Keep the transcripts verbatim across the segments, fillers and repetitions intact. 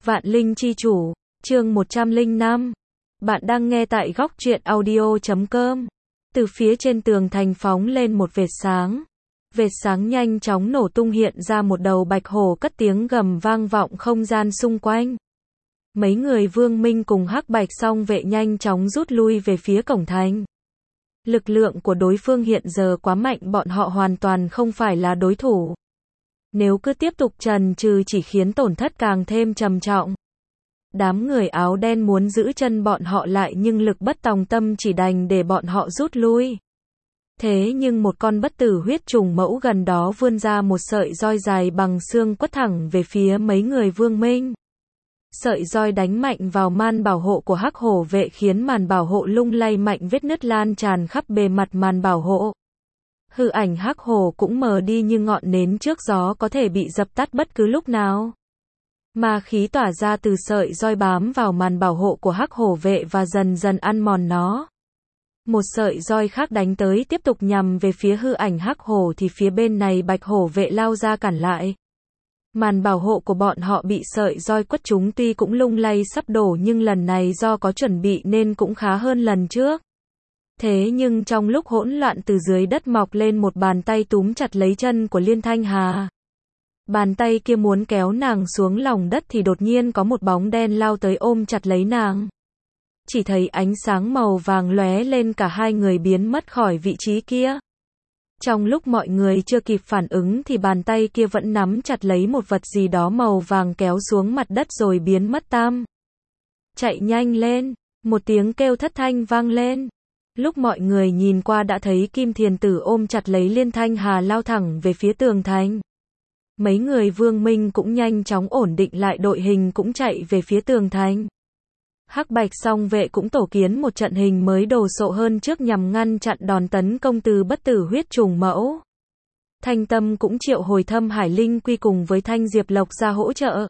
Vạn Linh Chi Chủ, chương một trăm lẻ năm. Bạn đang nghe tại góc truyện audio chấm com. Từ phía trên tường thành phóng lên một vệt sáng. Vệt sáng nhanh chóng nổ tung, hiện ra một đầu bạch hổ cất tiếng gầm vang vọng không gian xung quanh. Mấy người Vương Minh cùng Hắc Bạch song vệ nhanh chóng rút lui về phía cổng thành. Lực lượng của đối phương hiện giờ quá mạnh, bọn họ hoàn toàn không phải là đối thủ. Nếu cứ tiếp tục trần trừ chỉ khiến tổn thất càng thêm trầm trọng. Đám người áo đen muốn giữ chân bọn họ lại nhưng lực bất tòng tâm, chỉ đành để bọn họ rút lui. Thế nhưng một con bất tử huyết trùng mẫu gần đó vươn ra một sợi roi dài bằng xương quất thẳng về phía mấy người Vương Minh. Sợi roi đánh mạnh vào màn bảo hộ của Hắc Hổ vệ khiến màn bảo hộ lung lay mạnh, vết nứt lan tràn khắp bề mặt màn bảo hộ. Hư ảnh Hắc Hổ cũng mờ đi như ngọn nến trước gió, có thể bị dập tắt bất cứ lúc nào. Ma khí tỏa ra từ sợi roi bám vào màn bảo hộ của Hắc Hổ vệ và dần dần ăn mòn nó. Một sợi roi khác đánh tới, tiếp tục nhằm về phía hư ảnh Hắc Hổ thì phía bên này Bạch Hổ vệ lao ra cản lại. Màn bảo hộ của bọn họ bị sợi roi quất trúng, tuy cũng lung lay sắp đổ nhưng lần này do có chuẩn bị nên cũng khá hơn lần trước. Thế nhưng trong lúc hỗn loạn, từ dưới đất mọc lên một bàn tay túm chặt lấy chân của Liên Thanh Hà. Bàn tay kia muốn kéo nàng xuống lòng đất thì đột nhiên có một bóng đen lao tới ôm chặt lấy nàng. Chỉ thấy ánh sáng màu vàng lóe lên, cả hai người biến mất khỏi vị trí kia. Trong lúc mọi người chưa kịp phản ứng thì bàn tay kia vẫn nắm chặt lấy một vật gì đó màu vàng kéo xuống mặt đất rồi biến mất tăm. Chạy nhanh lên, một tiếng kêu thất thanh vang lên. Lúc mọi người nhìn qua đã thấy Kim Thiền Tử ôm chặt lấy Liên Thanh Hà lao thẳng về phía tường thành. Mấy người Vương Minh cũng nhanh chóng ổn định lại đội hình, cũng chạy về phía tường thành. Hắc Bạch song vệ cũng tổ kiến một trận hình mới đồ sộ hơn trước nhằm ngăn chặn đòn tấn công từ bất tử huyết trùng mẫu. Thanh Tâm cũng triệu hồi Thâm Hải Linh Quy cùng với Thanh Diệp Lộc ra hỗ trợ.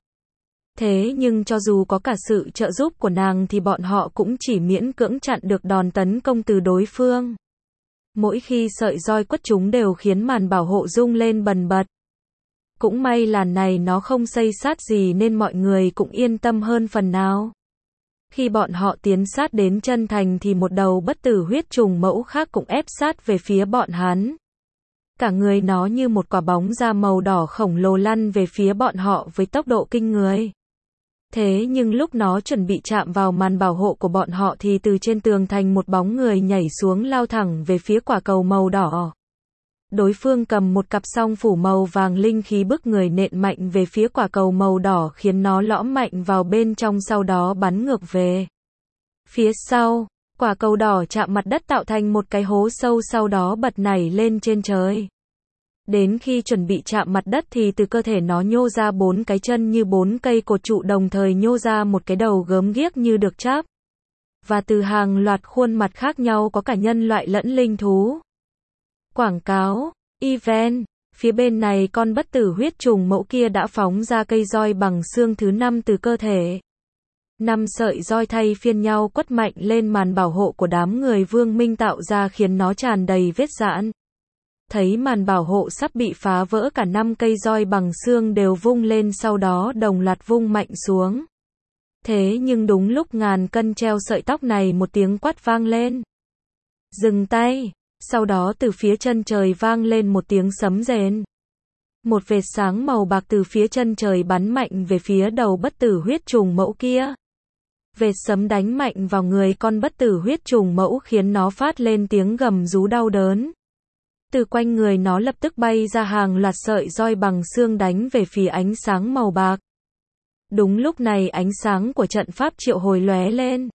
Thế nhưng cho dù có cả sự trợ giúp của nàng thì bọn họ cũng chỉ miễn cưỡng chặn được đòn tấn công từ đối phương. Mỗi khi sợi roi quất chúng đều khiến màn bảo hộ rung lên bần bật. Cũng may là này nó không xây sát gì nên mọi người cũng yên tâm hơn phần nào. Khi bọn họ tiến sát đến chân thành thì một đầu bất tử huyết trùng mẫu khác cũng ép sát về phía bọn hắn. Cả người nó như một quả bóng da màu đỏ khổng lồ lăn về phía bọn họ với tốc độ kinh người. Thế nhưng lúc nó chuẩn bị chạm vào màn bảo hộ của bọn họ thì từ trên tường thành một bóng người nhảy xuống lao thẳng về phía quả cầu màu đỏ. Đối phương cầm một cặp song phủ màu vàng, linh khí bức người nện mạnh về phía quả cầu màu đỏ khiến nó lõm mạnh vào bên trong, sau đó bắn ngược về phía sau. Quả cầu đỏ chạm mặt đất tạo thành một cái hố sâu, sau đó bật nảy lên trên trời. Đến khi chuẩn bị chạm mặt đất thì từ cơ thể nó nhô ra bốn cái chân như bốn cây cột trụ, đồng thời nhô ra một cái đầu gớm ghiếc như được chắp. Và từ hàng loạt khuôn mặt khác nhau có cả nhân loại lẫn linh thú. Quảng cáo, event, phía bên này con bất tử huyết trùng mẫu kia đã phóng ra cây roi bằng xương thứ năm từ cơ thể. Năm sợi roi thay phiên nhau quất mạnh lên màn bảo hộ của đám người Vương Minh, tạo ra khiến nó tràn đầy vết rạn. Thấy màn bảo hộ sắp bị phá vỡ, cả năm cây roi bằng xương đều vung lên, sau đó đồng loạt vung mạnh xuống. Thế nhưng đúng lúc ngàn cân treo sợi tóc này, một tiếng quát vang lên. Dừng tay! Sau đó từ phía chân trời vang lên một tiếng sấm rền. Một vệt sáng màu bạc từ phía chân trời bắn mạnh về phía đầu bất tử huyết trùng mẫu kia. Vệt sấm đánh mạnh vào người con bất tử huyết trùng mẫu khiến nó phát lên tiếng gầm rú đau đớn. Từ quanh người nó lập tức bay ra hàng loạt sợi roi bằng xương đánh về phía ánh sáng màu bạc. Đúng lúc này ánh sáng của trận pháp triệu hồi lóe lên.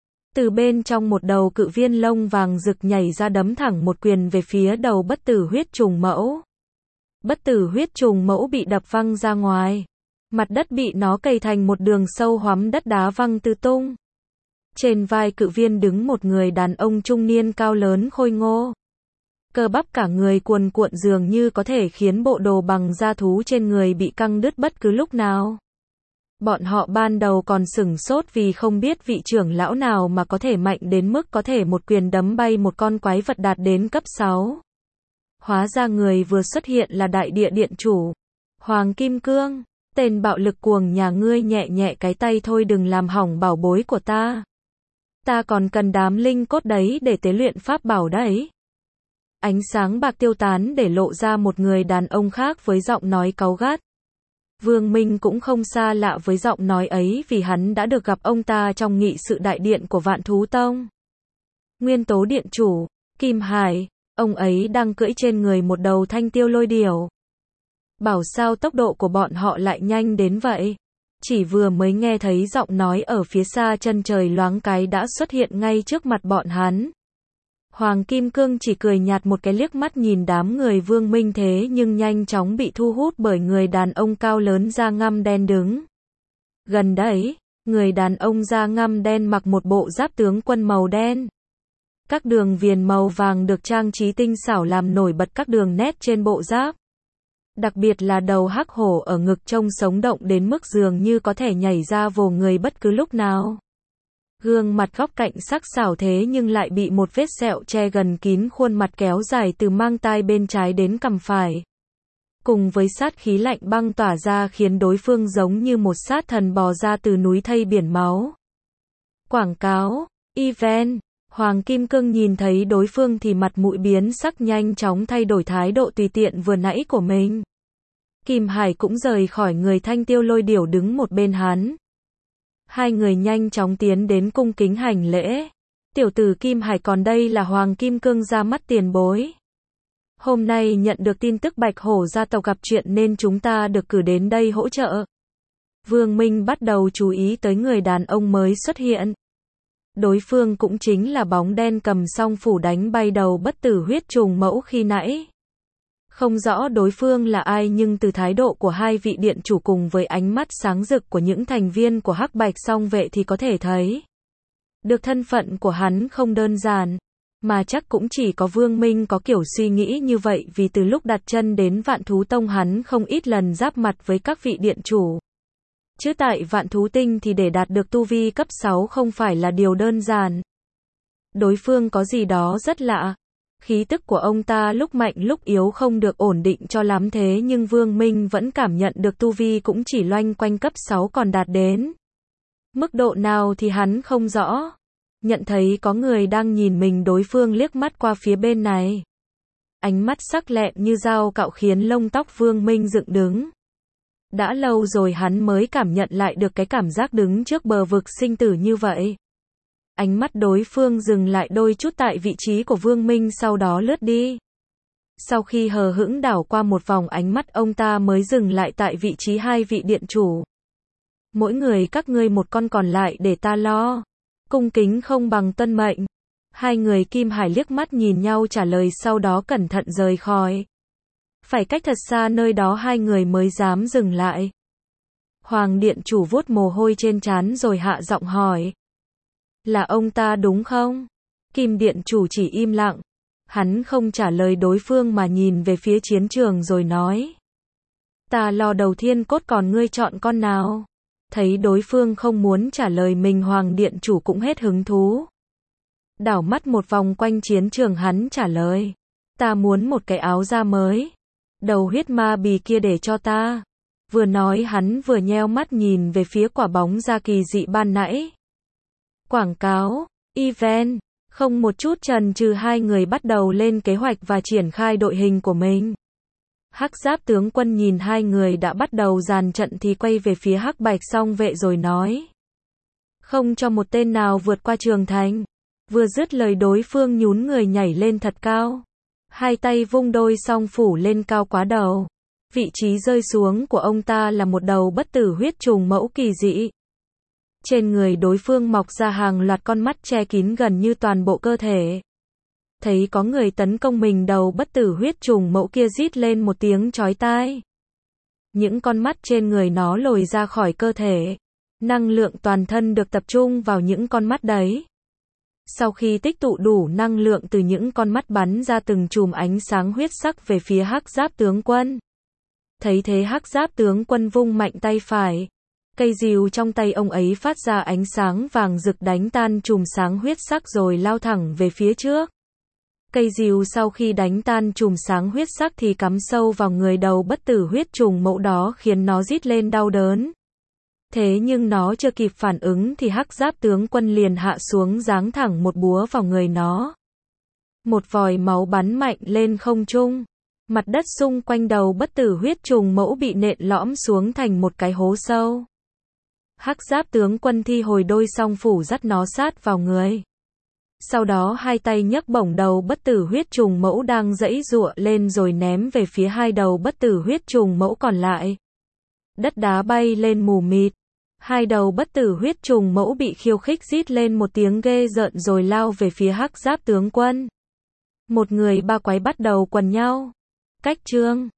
Từ bên trong một đầu cự viên lông vàng rực nhảy ra, đấm thẳng một quyền về phía đầu bất tử huyết trùng mẫu. Bất tử huyết trùng mẫu bị đập văng ra ngoài. Mặt đất bị nó cày thành một đường sâu hoắm, đất đá văng tứ tung. Trên vai cự viên đứng một người đàn ông trung niên cao lớn khôi ngô. Cơ bắp cả người cuồn cuộn dường như có thể khiến bộ đồ bằng da thú trên người bị căng đứt bất cứ lúc nào. Bọn họ ban đầu còn sửng sốt vì không biết vị trưởng lão nào mà có thể mạnh đến mức có thể một quyền đấm bay một con quái vật đạt đến cấp sáu. Hóa ra người vừa xuất hiện là đại địa điện chủ, Hoàng Kim Cương. Tên bạo lực cuồng nhà ngươi nhẹ nhẹ cái tay thôi, đừng làm hỏng bảo bối của ta. Ta còn cần đám linh cốt đấy để tế luyện pháp bảo đấy. Ánh sáng bạc tiêu tán để lộ ra một người đàn ông khác với giọng nói cáu gắt. Vương Minh cũng không xa lạ với giọng nói ấy vì hắn đã được gặp ông ta trong nghị sự đại điện của Vạn Thú Tông. Nguyên tố điện chủ, Kim Hải, ông ấy đang cưỡi trên người một đầu thanh tiêu lôi điểu. Bảo sao tốc độ của bọn họ lại nhanh đến vậy? Chỉ vừa mới nghe thấy giọng nói ở phía xa, chân trời loáng cái đã xuất hiện ngay trước mặt bọn hắn. Hoàng Kim Cương chỉ cười nhạt một cái, liếc mắt nhìn đám người Vương Minh thế nhưng nhanh chóng bị thu hút bởi người đàn ông cao lớn da ngăm đen đứng gần đấy. Người đàn ông da ngăm đen mặc một bộ giáp tướng quân màu đen. Các đường viền màu vàng được trang trí tinh xảo làm nổi bật các đường nét trên bộ giáp. Đặc biệt là đầu hắc hổ ở ngực trông sống động đến mức dường như có thể nhảy ra vồ người bất cứ lúc nào. Gương mặt góc cạnh sắc sảo thế nhưng lại bị một vết sẹo che gần kín khuôn mặt kéo dài từ mang tai bên trái đến cằm phải. Cùng với sát khí lạnh băng tỏa ra khiến đối phương giống như một sát thần bò ra từ núi thây biển máu. Quảng cáo, event. Hoàng Kim Cương nhìn thấy đối phương thì mặt mũi biến sắc, nhanh chóng thay đổi thái độ tùy tiện vừa nãy của mình. Kim Hải cũng rời khỏi người thanh tiêu lôi điểu đứng một bên hắn. Hai người nhanh chóng tiến đến cung kính hành lễ. Tiểu tử Kim Hải, còn đây là Hoàng Kim Cương ra mắt tiền bối. Hôm nay nhận được tin tức Bạch Hổ gia tộc gặp chuyện nên chúng ta được cử đến đây hỗ trợ. Vương Minh bắt đầu chú ý tới người đàn ông mới xuất hiện. Đối phương cũng chính là bóng đen cầm song phủ đánh bay đầu bất tử huyết trùng mẫu khi nãy. Không rõ đối phương là ai nhưng từ thái độ của hai vị điện chủ cùng với ánh mắt sáng rực của những thành viên của Hắc Bạch Song Vệ thì có thể thấy được thân phận của hắn không đơn giản. Mà chắc cũng chỉ có Vương Minh có kiểu suy nghĩ như vậy, vì từ lúc đặt chân đến Vạn Thú Tông hắn không ít lần giáp mặt với các vị điện chủ. Chứ tại Vạn Thú Tinh thì để đạt được tu vi cấp sáu không phải là điều đơn giản. Đối phương có gì đó rất lạ. Khí tức của ông ta lúc mạnh lúc yếu không được ổn định cho lắm, thế nhưng Vương Minh vẫn cảm nhận được tu vi cũng chỉ loanh quanh cấp sáu, còn đạt đến mức độ nào thì hắn không rõ. Nhận thấy có người đang nhìn mình, đối phương liếc mắt qua phía bên này. Ánh mắt sắc lẹm như dao cạo khiến lông tóc Vương Minh dựng đứng. Đã lâu rồi hắn mới cảm nhận lại được cái cảm giác đứng trước bờ vực sinh tử như vậy. Ánh mắt đối phương dừng lại đôi chút tại vị trí của Vương Minh, sau đó lướt đi. Sau khi hờ hững đảo qua một vòng, ánh mắt ông ta mới dừng lại tại vị trí hai vị điện chủ. Mỗi người các ngươi một con, còn lại để ta lo. Cung kính không bằng tuân mệnh. Hai người Kim Hải liếc mắt nhìn nhau trả lời, sau đó cẩn thận rời khỏi. Phải cách thật xa nơi đó hai người mới dám dừng lại. Hoàng điện chủ vuốt mồ hôi trên trán rồi hạ giọng hỏi. Là ông ta đúng không? Kim điện chủ chỉ im lặng. Hắn không trả lời đối phương mà nhìn về phía chiến trường rồi nói. Ta lo đầu thiên cốt, còn ngươi chọn con nào? Thấy đối phương không muốn trả lời mình, Hoàng điện chủ cũng hết hứng thú. Đảo mắt một vòng quanh chiến trường, hắn trả lời. Ta muốn một cái áo da mới. Đầu huyết ma bì kia để cho ta. Vừa nói hắn vừa nheo mắt nhìn về phía quả bóng da kỳ dị ban nãy. Quảng cáo, event. Không một chút chần chừ, hai người bắt đầu lên kế hoạch và triển khai đội hình của mình. Hắc Giáp tướng quân nhìn hai người đã bắt đầu dàn trận thì quay về phía Hắc Bạch Song Vệ rồi nói. Không cho một tên nào vượt qua trường thành. Vừa dứt lời đối phương nhún người nhảy lên thật cao. Hai tay vung đôi song phủ lên cao quá đầu. Vị trí rơi xuống của ông ta là một đầu bất tử huyết trùng mẫu kỳ dị. Trên người đối phương mọc ra hàng loạt con mắt che kín gần như toàn bộ cơ thể. Thấy có người tấn công mình, đầu bất tử huyết trùng mẫu kia rít lên một tiếng chói tai. Những con mắt trên người nó lồi ra khỏi cơ thể. Năng lượng toàn thân được tập trung vào những con mắt đấy. Sau khi tích tụ đủ năng lượng từ những con mắt, bắn ra từng chùm ánh sáng huyết sắc về phía Hắc Giáp tướng quân. Thấy thế, Hắc Giáp tướng quân vung mạnh tay phải. Cây rìu trong tay ông ấy phát ra ánh sáng vàng rực đánh tan chùm sáng huyết sắc rồi lao thẳng về phía trước. Cây rìu sau khi đánh tan chùm sáng huyết sắc thì cắm sâu vào người đầu bất tử huyết trùng mẫu đó khiến nó rít lên đau đớn. Thế nhưng nó chưa kịp phản ứng thì hắc giáp tướng quân liền hạ xuống giáng thẳng một búa vào người nó. Một vòi máu bắn mạnh lên không trung. Mặt đất xung quanh đầu bất tử huyết trùng mẫu bị nện lõm xuống thành một cái hố sâu. Hắc giáp tướng quân thi hồi đôi song phủ dắt nó sát vào người. Sau đó hai tay nhấc bổng đầu bất tử huyết trùng mẫu đang giãy giụa lên rồi ném về phía hai đầu bất tử huyết trùng mẫu còn lại. Đất đá bay lên mù mịt. Hai đầu bất tử huyết trùng mẫu bị khiêu khích rít lên một tiếng ghê rợn rồi lao về phía hắc giáp tướng quân. Một người ba quái bắt đầu quần nhau. Cách chương